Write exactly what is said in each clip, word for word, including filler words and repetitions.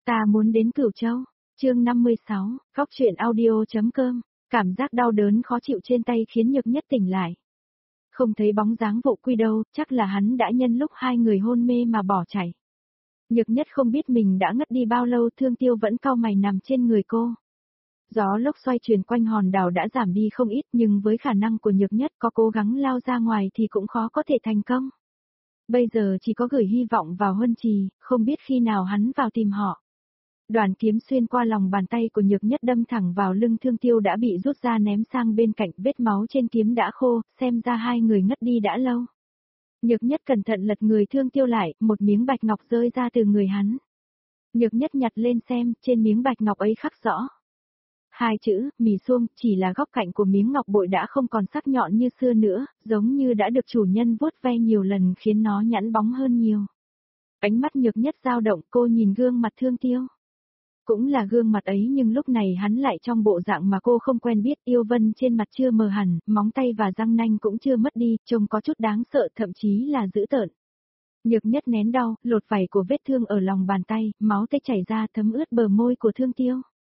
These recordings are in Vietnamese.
Ta muốn đến Cửu Châu. Chương năm mươi sáu, Góc truyện audio.com. Cảm giác đau đớn khó chịu trên tay khiến Nhược Nhất tỉnh lại. Không thấy bóng dáng Vụ Quy đâu, chắc là hắn đã nhân lúc hai người hôn mê mà bỏ chạy. Nhược Nhất không biết mình đã ngất đi bao lâu, Thương Tiêu vẫn cau mày nằm trên người cô. Gió lốc xoay chuyển quanh hòn đảo đã giảm đi không ít, nhưng với khả năng của Nhược Nhất có cố gắng lao ra ngoài thì cũng khó có thể thành công. Bây giờ chỉ có gửi hy vọng vào Huân Trì, không biết khi nào hắn vào tìm họ. Đoàn kiếm xuyên qua lòng bàn tay của Nhược Nhất đâm thẳng vào lưng Thương Tiêu đã bị rút ra ném sang bên cạnh, vết máu trên kiếm đã khô, xem ra hai người ngất đi đã lâu. Nhược Nhất cẩn thận lật người Thương Tiêu lại, một miếng bạch ngọc rơi ra từ người hắn. Nhược Nhất nhặt lên xem, trên miếng bạch ngọc ấy khắc rõ hai chữ, Mì Xuông, chỉ là góc cạnh của miếng ngọc bội đã không còn sắc nhọn như xưa nữa, giống như đã được chủ nhân vuốt ve nhiều lần khiến nó nhẵn bóng hơn nhiều. Ánh mắt Nhược Nhất dao động, cô nhìn gương mặt Thương Tiêu. Cũng là gương mặt ấy nhưng lúc này hắn lại trong bộ dạng mà cô không quen biết, yêu vân trên mặt chưa mờ hẳn, móng tay và răng nanh cũng chưa mất đi, trông có chút đáng sợ, thậm chí là dữ tợn. Nhược Nhất nén đau, lột vảy của vết thương ở lòng bàn tay, máu tê chảy ra thấm ướt bờ môi của Thương Tiêu.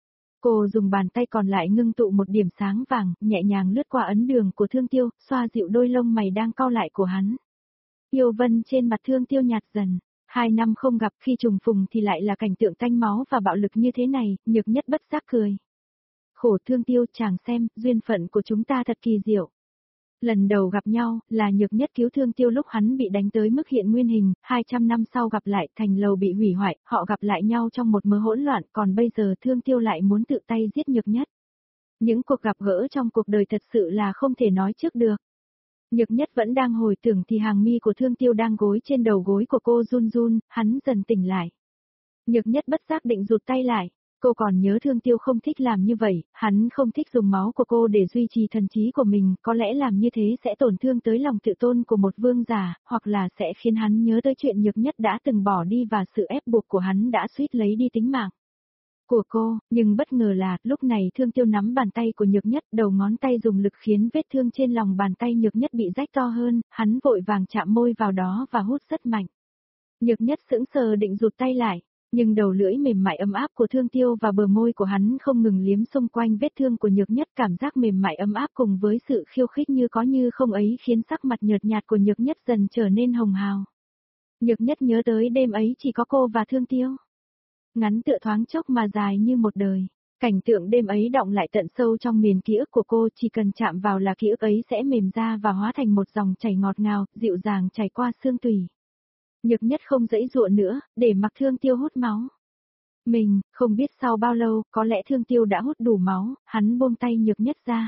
Cô dùng bàn tay còn lại ngưng tụ một điểm sáng vàng, nhẹ nhàng lướt qua ấn đường của Thương Tiêu, xoa dịu đôi lông mày đang cau lại của hắn. Yêu vân trên mặt Thương Tiêu nhạt dần. Hai năm không gặp, khi trùng phùng thì lại là cảnh tượng tanh máu và bạo lực như thế này, Nhược Nhất bất giác cười. Khổ Thương Tiêu, chàng xem, duyên phận của chúng ta thật kỳ diệu. Lần đầu gặp nhau, là Nhược Nhất cứu Thương Tiêu lúc hắn bị đánh tới mức hiện nguyên hình, hai trăm năm sau gặp lại, thành lầu bị hủy hoại, họ gặp lại nhau trong một mớ hỗn loạn, còn bây giờ Thương Tiêu lại muốn tự tay giết Nhược Nhất. Những cuộc gặp gỡ trong cuộc đời thật sự là không thể nói trước được. Nhược Nhất vẫn đang hồi tưởng thì hàng mi của Thương Tiêu đang gối trên đầu gối của cô run run, hắn dần tỉnh lại. Nhược Nhất bất giác định rụt tay lại, cô còn nhớ Thương Tiêu không thích làm như vậy, hắn không thích dùng máu của cô để duy trì thần trí của mình, có lẽ làm như thế sẽ tổn thương tới lòng tự tôn của một vương giả, hoặc là sẽ khiến hắn nhớ tới chuyện Nhược Nhất đã từng bỏ đi và sự ép buộc của hắn đã suýt lấy đi tính mạng của cô, nhưng bất ngờ là, lúc này Thương Tiêu nắm bàn tay của Nhược Nhất, đầu ngón tay dùng lực khiến vết thương trên lòng bàn tay Nhược Nhất bị rách to hơn, hắn vội vàng chạm môi vào đó và hút rất mạnh. Nhược Nhất sững sờ định rụt tay lại, nhưng đầu lưỡi mềm mại ấm áp của Thương Tiêu và bờ môi của hắn không ngừng liếm xung quanh vết thương của Nhược Nhất, cảm giác mềm mại ấm áp cùng với sự khiêu khích như có như không ấy khiến sắc mặt nhợt nhạt của Nhược Nhất dần trở nên hồng hào. Nhược Nhất nhớ tới đêm ấy chỉ có cô và Thương Tiêu. Ngắn tựa thoáng chốc mà dài như một đời. Cảnh tượng đêm ấy đọng lại tận sâu trong miền ký ức của cô, chỉ cần chạm vào là ký ức ấy sẽ mềm ra và hóa thành một dòng chảy ngọt ngào, dịu dàng chảy qua xương tủy. Nhược Nhất không giãy giụa nữa, để mặc Thương Tiêu hút máu. Mình, không biết sau bao lâu, có lẽ Thương Tiêu đã hút đủ máu, hắn buông tay Nhược Nhất ra.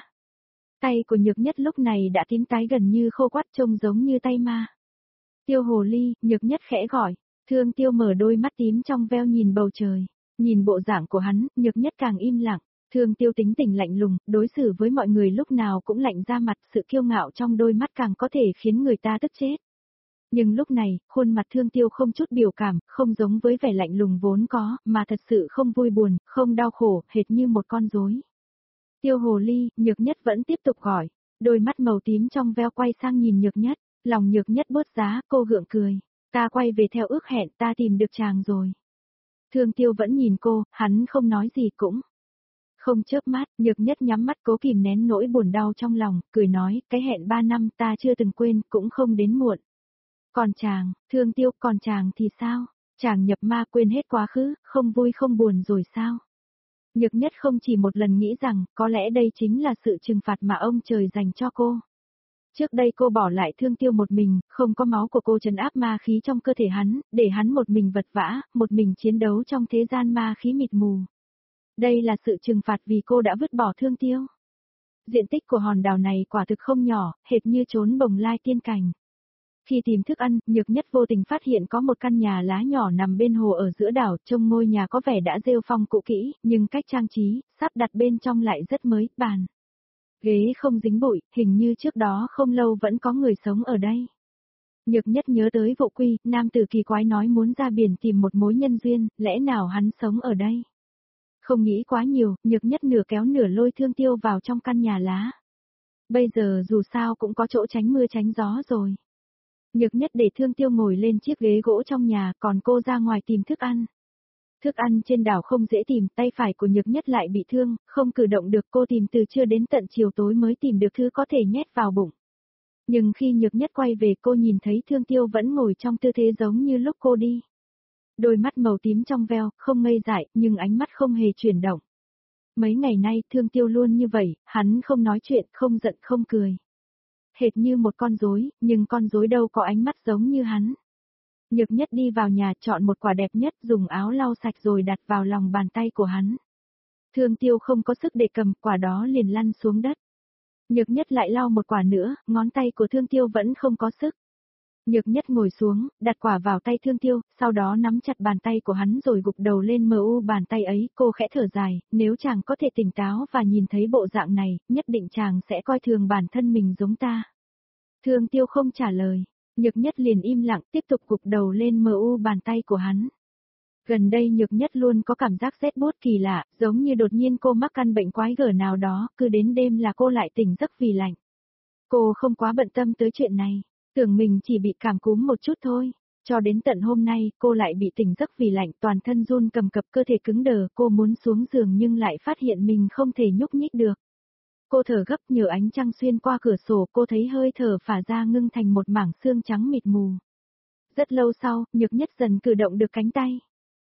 Tay của Nhược Nhất lúc này đã tím tái gần như khô quắt, trông giống như tay ma. Tiêu hồ ly, Nhược Nhất khẽ gọi. Thương Tiêu mở đôi mắt tím trong veo nhìn bầu trời, nhìn bộ dạng của hắn, Nhược Nhất càng im lặng. Thương Tiêu tính tình lạnh lùng, đối xử với mọi người lúc nào cũng lạnh ra mặt, sự kiêu ngạo trong đôi mắt càng có thể khiến người ta tức chết. Nhưng lúc này, khuôn mặt Thương Tiêu không chút biểu cảm, không giống với vẻ lạnh lùng vốn có, mà thật sự không vui buồn, không đau khổ, hệt như một con rối. Tiêu hồ ly, Nhược Nhất vẫn tiếp tục gọi, đôi mắt màu tím trong veo quay sang nhìn Nhược Nhất, lòng Nhược Nhất bớt giá, cô gượng cười. Ta quay về theo ước hẹn, ta tìm được chàng rồi. Thương Tiêu vẫn nhìn cô, hắn không nói gì cũng không chớp mắt, Nhược Nhất nhắm mắt cố kìm nén nỗi buồn đau trong lòng, cười nói, cái hẹn ba năm ta chưa từng quên, cũng không đến muộn. Còn chàng, Thương Tiêu, còn chàng thì sao? Chàng nhập ma quên hết quá khứ, không vui không buồn rồi sao? Nhược Nhất không chỉ một lần nghĩ rằng, có lẽ đây chính là sự trừng phạt mà ông trời dành cho cô. Trước đây cô bỏ lại Thương Tiêu một mình, không có máu của cô trấn áp ma khí trong cơ thể hắn, để hắn một mình vật vã, một mình chiến đấu trong thế gian ma khí mịt mù. Đây là sự trừng phạt vì cô đã vứt bỏ Thương Tiêu. Diện tích của hòn đảo này quả thực không nhỏ, hệt như chốn bồng lai tiên cảnh. Khi tìm thức ăn, Nhược Nhất vô tình phát hiện có một căn nhà lá nhỏ nằm bên hồ ở giữa đảo, trông ngôi nhà có vẻ đã rêu phong cũ kỹ, nhưng cách trang trí, sắp đặt bên trong lại rất mới, bàn ghế không dính bụi, hình như trước đó không lâu vẫn có người sống ở đây. Nhược Nhất nhớ tới Vụ Quy, nam tử kỳ quái nói muốn ra biển tìm một mối nhân duyên, lẽ nào hắn sống ở đây? Không nghĩ quá nhiều, Nhược Nhất nửa kéo nửa lôi Thương Tiêu vào trong căn nhà lá. Bây giờ dù sao cũng có chỗ tránh mưa tránh gió rồi. Nhược Nhất để Thương Tiêu ngồi lên chiếc ghế gỗ trong nhà, còn cô ra ngoài tìm thức ăn. Thức ăn trên đảo không dễ tìm, tay phải của Nhược Nhất lại bị thương, không cử động được, cô tìm từ trưa đến tận chiều tối mới tìm được thứ có thể nhét vào bụng. Nhưng khi Nhược Nhất quay về cô nhìn thấy Thương Tiêu vẫn ngồi trong tư thế giống như lúc cô đi. Đôi mắt màu tím trong veo, không ngây dại, nhưng ánh mắt không hề chuyển động. Mấy ngày nay Thương Tiêu luôn như vậy, hắn không nói chuyện, không giận không cười. Hệt như một con rối, nhưng con rối đâu có ánh mắt giống như hắn. Nhược Nhất đi vào nhà chọn một quả đẹp nhất, dùng áo lau sạch rồi đặt vào lòng bàn tay của hắn. Thương Tiêu không có sức để cầm, quả đó liền lăn xuống đất. Nhược Nhất lại lau một quả nữa, ngón tay của Thương Tiêu vẫn không có sức. Nhược Nhất ngồi xuống, đặt quả vào tay Thương Tiêu, sau đó nắm chặt bàn tay của hắn rồi gục đầu lên mờ u bàn tay ấy, cô khẽ thở dài, nếu chàng có thể tỉnh táo và nhìn thấy bộ dạng này, nhất định chàng sẽ coi thường bản thân mình giống ta. Thương Tiêu không trả lời, Nhược Nhất liền im lặng tiếp tục gục đầu lên mờ u bàn tay của hắn. Gần đây Nhược Nhất luôn có cảm giác rét buốt kỳ lạ, giống như đột nhiên cô mắc căn bệnh quái gở nào đó, cứ đến đêm là cô lại tỉnh giấc vì lạnh. Cô không quá bận tâm tới chuyện này, tưởng mình chỉ bị cảm cúm một chút thôi. Cho đến tận hôm nay, cô lại bị tỉnh giấc vì lạnh, toàn thân run cầm cập, cơ thể cứng đờ, cô muốn xuống giường nhưng lại phát hiện mình không thể nhúc nhích được. Cô thở gấp, nhờ ánh trăng xuyên qua cửa sổ, cô thấy hơi thở phả ra ngưng thành một mảng xương trắng mịt mù. Rất lâu sau, Nhược Nhất dần cử động được cánh tay.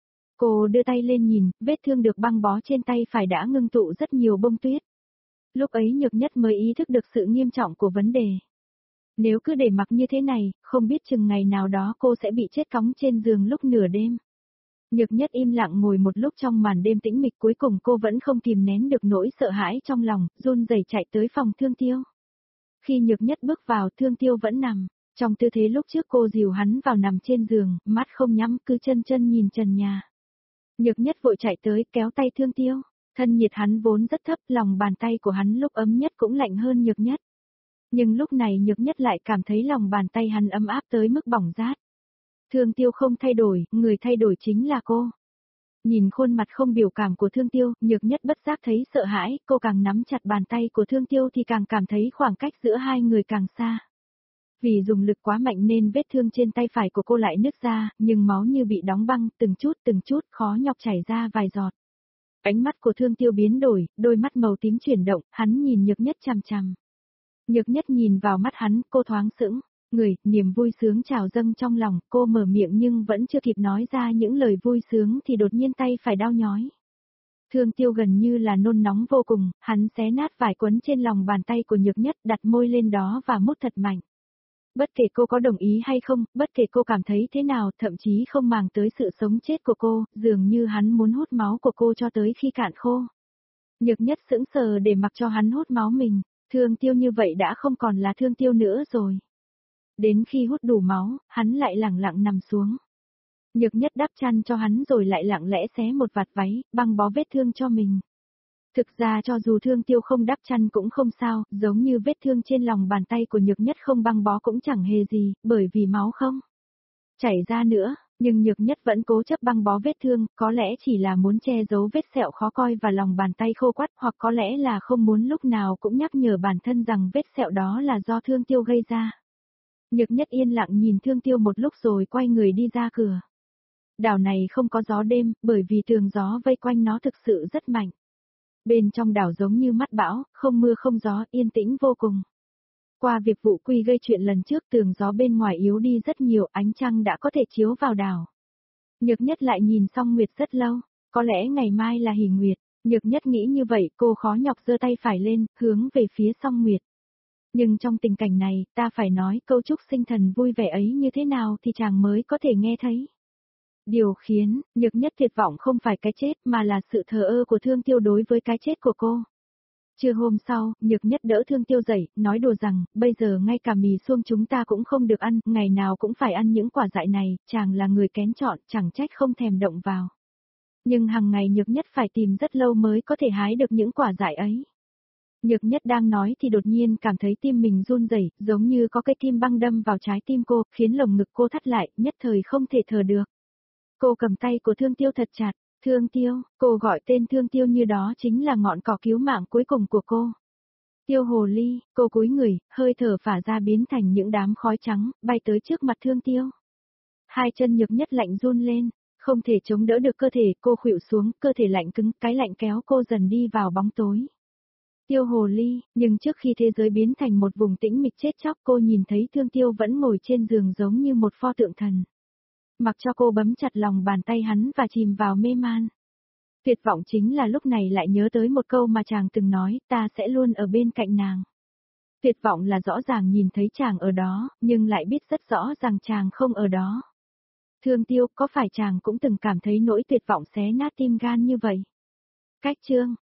Cô đưa tay lên nhìn, vết thương được băng bó trên tay phải đã ngưng tụ rất nhiều bông tuyết. Lúc ấy Nhược Nhất mới ý thức được sự nghiêm trọng của vấn đề. Nếu cứ để mặc như thế này, không biết chừng ngày nào đó cô sẽ bị chết cóng trên giường lúc nửa đêm. Nhược Nhất im lặng ngồi một lúc trong màn đêm tĩnh mịch, cuối cùng cô vẫn không kìm nén được nỗi sợ hãi trong lòng, run rẩy chạy tới phòng Thương Tiêu. Khi Nhược Nhất bước vào, Thương Tiêu vẫn nằm, trong tư thế lúc trước cô dìu hắn vào nằm trên giường, mắt không nhắm, cứ chân chân nhìn trần nhà. Nhược Nhất vội chạy tới, kéo tay Thương Tiêu, thân nhiệt hắn vốn rất thấp, lòng bàn tay của hắn lúc ấm nhất cũng lạnh hơn Nhược Nhất. Nhưng lúc này Nhược Nhất lại cảm thấy lòng bàn tay hắn ấm áp tới mức bỏng rát. Thương Tiêu không thay đổi, người thay đổi chính là cô. Nhìn khuôn mặt không biểu cảm của Thương Tiêu, Nhược Nhất bất giác thấy sợ hãi, cô càng nắm chặt bàn tay của Thương Tiêu thì càng cảm thấy khoảng cách giữa hai người càng xa. Vì dùng lực quá mạnh nên vết thương trên tay phải của cô lại nứt ra, nhưng máu như bị đóng băng, từng chút từng chút khó nhọc chảy ra vài giọt. Ánh mắt của Thương Tiêu biến đổi, đôi mắt màu tím chuyển động, hắn nhìn Nhược Nhất chằm chằm. Nhược Nhất nhìn vào mắt hắn, cô thoáng sững, người, niềm vui sướng trào dâng trong lòng, cô mở miệng nhưng vẫn chưa kịp nói ra những lời vui sướng thì đột nhiên tay phải đau nhói. Thương Tiêu gần như là nôn nóng vô cùng, hắn xé nát vải quấn trên lòng bàn tay của Nhược Nhất, đặt môi lên đó và mút thật mạnh. Bất kể cô có đồng ý hay không, bất kể cô cảm thấy thế nào, thậm chí không màng tới sự sống chết của cô, dường như hắn muốn hút máu của cô cho tới khi cạn khô. Nhược Nhất sững sờ để mặc cho hắn hút máu mình. Thương Tiêu như vậy đã không còn là Thương Tiêu nữa rồi. Đến khi hút đủ máu, hắn lại lẳng lặng nằm xuống. Nhược Nhất đắp chăn cho hắn rồi lại lặng lẽ xé một vạt váy, băng bó vết thương cho mình. Thực ra cho dù Thương Tiêu không đắp chăn cũng không sao, giống như vết thương trên lòng bàn tay của Nhược Nhất không băng bó cũng chẳng hề gì, bởi vì máu không chảy ra nữa. Nhưng Nhược Nhất vẫn cố chấp băng bó vết thương, có lẽ chỉ là muốn che giấu vết sẹo khó coi và lòng bàn tay khô quắt, hoặc có lẽ là không muốn lúc nào cũng nhắc nhở bản thân rằng vết sẹo đó là do Thương Tiêu gây ra. Nhược Nhất yên lặng nhìn Thương Tiêu một lúc rồi quay người đi ra cửa. Đảo này không có gió đêm, bởi vì tường gió vây quanh nó thực sự rất mạnh. Bên trong đảo giống như mắt bão, không mưa không gió, yên tĩnh vô cùng. Qua việc vụ Quy gây chuyện lần trước, tường gió bên ngoài yếu đi rất nhiều, ánh trăng đã có thể chiếu vào đảo. Nhược Nhất lại nhìn Song Nguyệt rất lâu, có lẽ ngày mai là hỷ nguyệt. Nhược Nhất nghĩ như vậy, cô khó nhọc giơ tay phải lên, hướng về phía Song Nguyệt. Nhưng trong tình cảnh này, ta phải nói câu chúc sinh thần vui vẻ ấy như thế nào thì chàng mới có thể nghe thấy. Điều khiến Nhược Nhất tuyệt vọng không phải cái chết mà là sự thờ ơ của Thương Tiêu đối với cái chết của cô. Trưa hôm sau, Nhược Nhất đỡ Thương Tiêu dậy, nói đùa rằng, bây giờ ngay cả mì suông chúng ta cũng không được ăn, ngày nào cũng phải ăn những quả dại này, chàng là người kén chọn, chẳng trách không thèm động vào. Nhưng hàng ngày Nhược Nhất phải tìm rất lâu mới có thể hái được những quả dại ấy. Nhược Nhất đang nói thì đột nhiên cảm thấy tim mình run rẩy, giống như có cây kim băng đâm vào trái tim cô, khiến lồng ngực cô thắt lại, nhất thời không thể thở được. Cô cầm tay của Thương Tiêu thật chặt. Thương Tiêu, cô gọi tên Thương Tiêu như đó chính là ngọn cỏ cứu mạng cuối cùng của cô. Tiêu hồ ly, cô cúi người, hơi thở phả ra biến thành những đám khói trắng, bay tới trước mặt Thương Tiêu. Hai chân Nhược Nhất lạnh run lên, Không thể chống đỡ được cơ thể, cô khuỵu xuống, cơ thể lạnh cứng, cái lạnh kéo cô dần đi vào bóng tối. Tiêu hồ ly, nhưng trước khi thế giới biến thành một vùng tĩnh mịch chết chóc cô nhìn thấy Thương Tiêu vẫn ngồi trên giường giống như một pho tượng thần. Mặc cho cô bấm chặt lòng bàn tay hắn và chìm vào mê man. Tuyệt vọng chính là lúc này lại nhớ tới một câu mà chàng từng nói, ta sẽ luôn ở bên cạnh nàng. Tuyệt vọng là rõ ràng nhìn thấy chàng ở đó, nhưng lại biết rất rõ rằng chàng không ở đó. Thương Tiêu, có phải chàng cũng từng cảm thấy nỗi tuyệt vọng xé nát tim gan như vậy? Cách chương